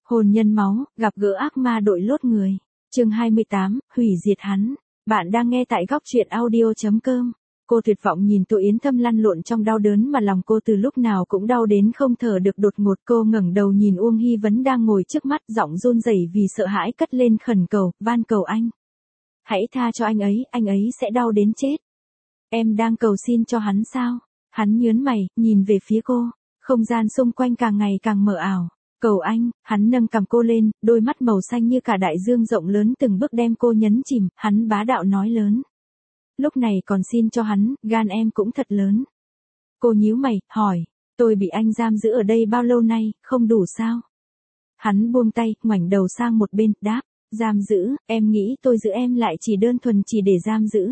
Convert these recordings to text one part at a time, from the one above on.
Hôn nhân máu, gặp gỡ ác ma đội lốt người. Chương 28, hủy diệt hắn. Bạn đang nghe tại góc truyện audio.com. Cô tuyệt vọng nhìn Tô Yến Thâm lăn lộn trong đau đớn mà lòng cô từ lúc nào cũng đau đến không thở được. Đột ngột cô ngẩng đầu nhìn Uông Hy Vấn đang ngồi trước mắt, giọng run rẩy vì sợ hãi cất lên khẩn cầu, van cầu anh. Hãy tha cho anh ấy sẽ đau đến chết. Em đang cầu xin cho hắn sao? Hắn nhớn mày, nhìn về phía cô. Không gian xung quanh càng ngày càng mờ ảo. Cầu anh, hắn nâng cằm cô lên, đôi mắt màu xanh như cả đại dương rộng lớn từng bước đem cô nhấn chìm, hắn bá đạo nói lớn. Lúc này còn xin cho hắn, gan em cũng thật lớn. Cô nhíu mày, hỏi, tôi bị anh giam giữ ở đây bao lâu nay, không đủ sao? Hắn buông tay, ngoảnh đầu sang một bên, đáp, giam giữ, em nghĩ tôi giữ em lại chỉ đơn thuần chỉ để giam giữ.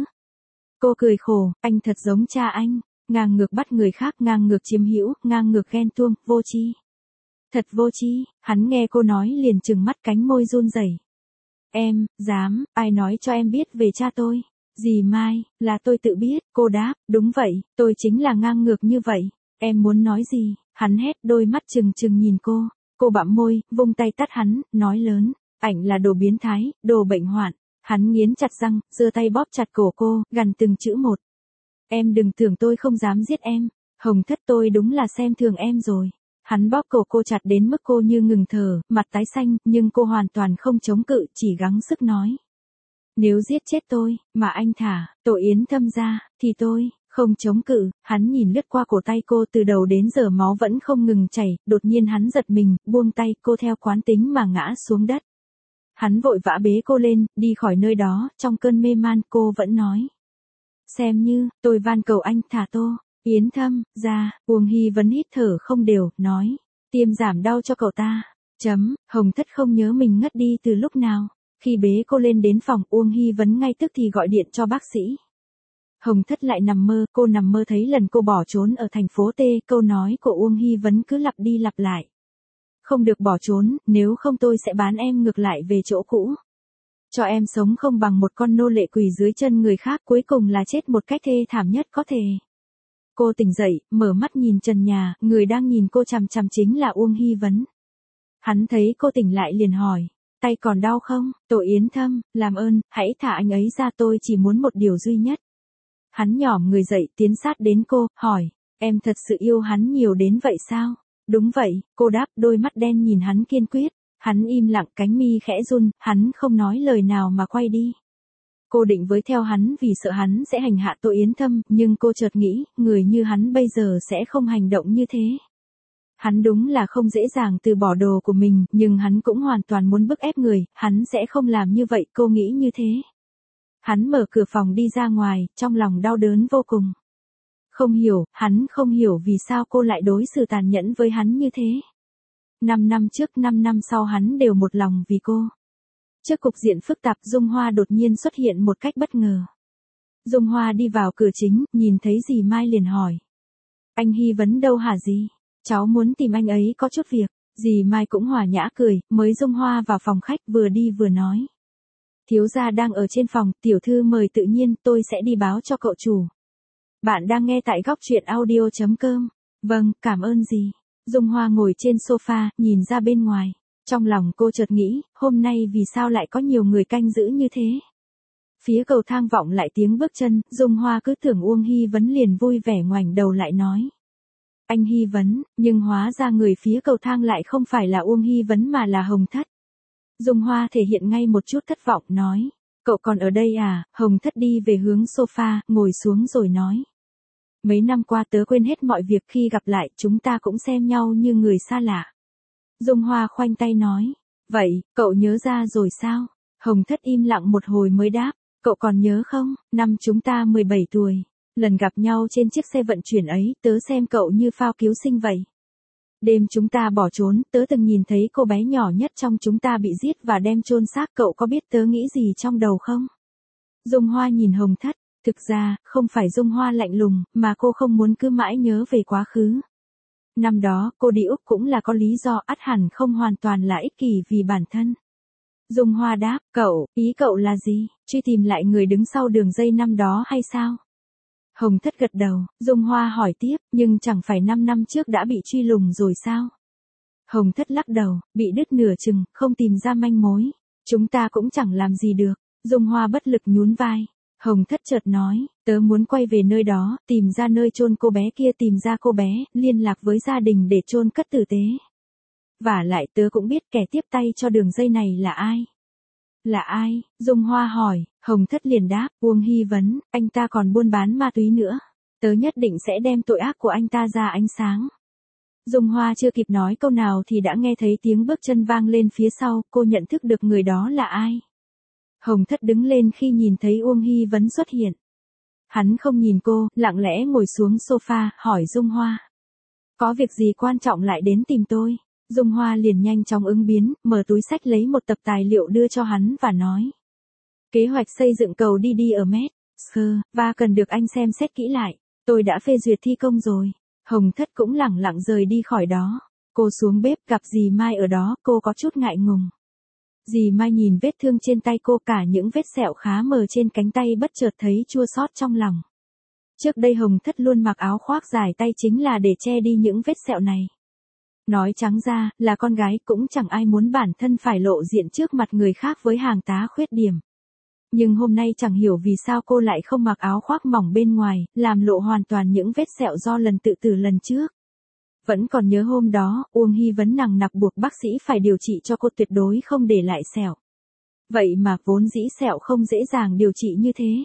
Cô cười khổ, anh thật giống cha anh, ngang ngược bắt người khác, ngang ngược chiếm hữu, ngang ngược ghen tuông, vô tri. Thật vô tri, hắn nghe cô nói liền trừng mắt, cánh môi run rẩy. Em, dám, ai nói cho em biết về cha tôi? Dì Mai, là tôi tự biết, cô đáp, đúng vậy, tôi chính là ngang ngược như vậy. Em muốn nói gì? Hắn hét, đôi mắt trừng trừng nhìn cô bặm môi, vung tay tát hắn, nói lớn, ảnh là đồ biến thái, đồ bệnh hoạn. Hắn nghiến chặt răng, giơ tay bóp chặt cổ cô, gằn từng chữ một. Em đừng tưởng tôi không dám giết em, Hồng Thất, tôi đúng là xem thường em rồi. Hắn bóp cổ cô chặt đến mức cô như ngừng thở, mặt tái xanh, nhưng cô hoàn toàn không chống cự, chỉ gắng sức nói. Nếu giết chết tôi, mà anh thả Tô Yến Thâm ra, thì tôi không chống cự. Hắn nhìn lướt qua cổ tay cô, từ đầu đến giờ máu vẫn không ngừng chảy, đột nhiên hắn giật mình, buông tay, cô theo quán tính mà ngã xuống đất. Hắn vội vã bế cô lên, đi khỏi nơi đó, trong cơn mê man cô vẫn nói. Xem như, tôi van cầu anh thả Tô Yến Thâm ra. Uông Hy Vấn hít thở không đều, nói, tiêm giảm đau cho cậu ta. Hồng Thất không nhớ mình ngất đi từ lúc nào. Khi bế cô lên đến phòng, Uông Hy Vấn ngay tức thì gọi điện cho bác sĩ. Hồng Thất lại nằm mơ, cô nằm mơ thấy lần cô bỏ trốn ở thành phố T, câu nói của Uông Hy Vấn cứ lặp đi lặp lại. Không được bỏ trốn, nếu không tôi sẽ bán em ngược lại về chỗ cũ. Cho em sống không bằng một con nô lệ quỳ dưới chân người khác, cuối cùng là chết một cách thê thảm nhất có thể. Cô tỉnh dậy, mở mắt nhìn trần nhà, người đang nhìn cô chằm chằm chính là Uông Hy Vấn. Hắn thấy cô tỉnh lại liền hỏi, tay còn đau không? Tô Yến Thâm, làm ơn, hãy thả anh ấy ra, tôi chỉ muốn một điều duy nhất. Hắn nhỏm người dậy, tiến sát đến cô, hỏi, em thật sự yêu hắn nhiều đến vậy sao? Đúng vậy, cô đáp, đôi mắt đen nhìn hắn kiên quyết. Hắn im lặng, cánh mi khẽ run, hắn không nói lời nào mà quay đi. Cô định với theo hắn vì sợ hắn sẽ hành hạ Tô Yến Thâm, nhưng cô chợt nghĩ, người như hắn bây giờ sẽ không hành động như thế. Hắn đúng là không dễ dàng từ bỏ đồ của mình, nhưng hắn cũng hoàn toàn muốn bức ép người, hắn sẽ không làm như vậy, cô nghĩ như thế. Hắn mở cửa phòng đi ra ngoài, trong lòng đau đớn vô cùng. Hắn không hiểu vì sao cô lại đối xử tàn nhẫn với hắn như thế. 5 năm trước, 5 năm sau hắn đều một lòng vì cô. Trước cục diện phức tạp, Dung Hoa đột nhiên xuất hiện một cách bất ngờ. Dung Hoa đi vào cửa chính, nhìn thấy dì Mai liền hỏi. Anh Hy Vấn đâu hả dì? Cháu muốn tìm anh ấy có chút việc. Dì Mai cũng hòa nhã cười, mới Dung Hoa vào phòng khách vừa đi vừa nói. Thiếu gia đang ở trên phòng, tiểu thư mời tự nhiên, tôi sẽ đi báo cho cậu chủ. Bạn đang nghe tại góc truyện audio.com. Vâng, cảm ơn dì. Dung Hoa ngồi trên sofa, nhìn ra bên ngoài. Trong lòng cô chợt nghĩ, hôm nay vì sao lại có nhiều người canh giữ như thế? Phía cầu thang vọng lại tiếng bước chân, Dung Hoa cứ tưởng Uông Hy Vấn liền vui vẻ ngoảnh đầu lại nói. Anh Hy Vấn, nhưng hóa ra người phía cầu thang lại không phải là Uông Hy Vấn mà là Hồng Thất. Dung Hoa thể hiện ngay một chút thất vọng, nói. Cậu còn ở đây à? Hồng Thất đi về hướng sofa, ngồi xuống rồi nói. Mấy năm qua tớ quên hết mọi việc, khi gặp lại chúng ta cũng xem nhau như người xa lạ. Dung Hoa khoanh tay nói. Vậy, cậu nhớ ra rồi sao? Hồng Thất im lặng một hồi mới đáp. Cậu còn nhớ không? Năm chúng ta 17 tuổi. Lần gặp nhau trên chiếc xe vận chuyển ấy, tớ xem cậu như phao cứu sinh vậy. Đêm chúng ta bỏ trốn, tớ từng nhìn thấy cô bé nhỏ nhất trong chúng ta bị giết và đem chôn xác, cậu có biết tớ nghĩ gì trong đầu không? Dung Hoa nhìn Hồng Thất, thực ra, không phải Dung Hoa lạnh lùng, mà cô không muốn cứ mãi nhớ về quá khứ. Năm đó, cô đi Úc cũng là có lý do, ắt hẳn không hoàn toàn là ích kỷ vì bản thân. Dung Hoa đáp, ý cậu là gì? Truy tìm lại người đứng sau đường dây năm đó hay sao? Hồng Thất gật đầu, Dung Hoa hỏi tiếp, nhưng chẳng phải 5 năm trước đã bị truy lùng rồi sao? Hồng Thất lắc đầu, bị đứt nửa chừng, không tìm ra manh mối. Chúng ta cũng chẳng làm gì được. Dung Hoa bất lực nhún vai. Hồng Thất chợt nói, tớ muốn quay về nơi đó, tìm ra nơi chôn cô bé kia, tìm ra cô bé, liên lạc với gia đình để chôn cất tử tế. Vả lại tớ cũng biết kẻ tiếp tay cho đường dây này là ai. Là ai? Dung Hoa hỏi. Hồng Thất liền đáp, Uông Hy Vấn, anh ta còn buôn bán ma túy nữa. Tớ nhất định sẽ đem tội ác của anh ta ra ánh sáng. Dung Hoa chưa kịp nói câu nào thì đã nghe thấy tiếng bước chân vang lên phía sau, cô nhận thức được người đó là ai. Hồng Thất đứng lên khi nhìn thấy Uông Hy Vấn xuất hiện. Hắn không nhìn cô, lặng lẽ ngồi xuống sofa, hỏi Dung Hoa. Có việc gì quan trọng lại đến tìm tôi? Dung Hoa liền nhanh chóng ứng biến, mở túi xách lấy một tập tài liệu đưa cho hắn và nói. Kế hoạch xây dựng cầu đi ở Met, và cần được anh xem xét kỹ lại. Tôi đã phê duyệt thi công rồi. Hồng Thất cũng lẳng lặng rời đi khỏi đó. Cô xuống bếp gặp dì Mai ở đó, cô có chút ngại ngùng. Dì Mai nhìn vết thương trên tay cô, cả những vết sẹo khá mờ trên cánh tay, bất chợt thấy chua xót trong lòng. Trước đây Hồng Thất luôn mặc áo khoác dài tay chính là để che đi những vết sẹo này. Nói trắng ra, là con gái cũng chẳng ai muốn bản thân phải lộ diện trước mặt người khác với hàng tá khuyết điểm. Nhưng hôm nay chẳng hiểu vì sao cô lại không mặc áo khoác mỏng bên ngoài, làm lộ hoàn toàn những vết sẹo do lần tự tử lần trước. Vẫn còn nhớ hôm đó, Uông Hy Vấn nằng nặc buộc bác sĩ phải điều trị cho cô, tuyệt đối không để lại sẹo. Vậy mà vốn dĩ sẹo không dễ dàng điều trị như thế.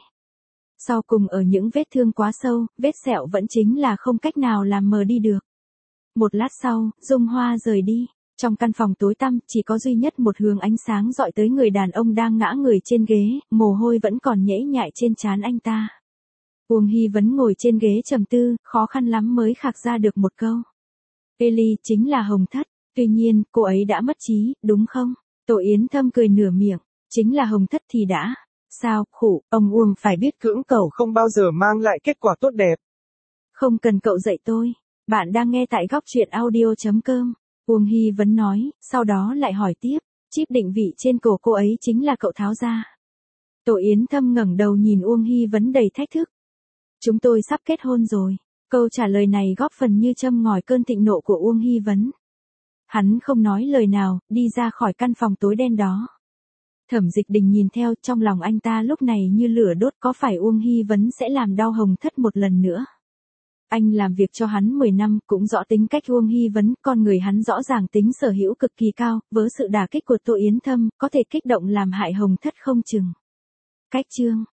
Sau cùng ở những vết thương quá sâu, vết sẹo vẫn chính là không cách nào làm mờ đi được. Một lát sau, Dung Hoa rời đi. Trong căn phòng tối tăm, chỉ có duy nhất một hướng ánh sáng dọi tới người đàn ông đang ngã người trên ghế, mồ hôi vẫn còn nhễ nhại trên trán anh ta. Uông Hy Vấn ngồi trên ghế trầm tư, khó khăn lắm mới khạc ra được một câu. Eli chính là Hồng Thất, tuy nhiên, cô ấy đã mất trí, đúng không? Tổ Yến Thâm cười nửa miệng, chính là Hồng Thất thì đã. Sao, khổ, ông Uông phải biết cưỡng cầu không bao giờ mang lại kết quả tốt đẹp. Không cần cậu dạy tôi. Bạn đang nghe tại góc truyện audio.com. Uông Hy Vấn nói, sau đó lại hỏi tiếp, chip định vị trên cổ cô ấy chính là cậu tháo ra. Tổ Yến Thâm ngẩng đầu nhìn Uông Hy Vấn đầy thách thức. Chúng tôi sắp kết hôn rồi. Câu trả lời này góp phần như châm ngòi cơn thịnh nộ của Uông Hy Vấn. Hắn không nói lời nào, đi ra khỏi căn phòng tối đen đó. Thẩm Dịch Đình nhìn theo, trong lòng anh ta lúc này như lửa đốt, có phải Uông Hy Vấn sẽ làm đau Hồng Thất một lần nữa. Anh làm việc cho hắn 10 năm, cũng rõ tính cách Uông Hy Vấn, con người hắn rõ ràng tính sở hữu cực kỳ cao, với sự đả kích của Tô Yến Thâm, có thể kích động làm hại Hồng Thất không chừng. Cách chương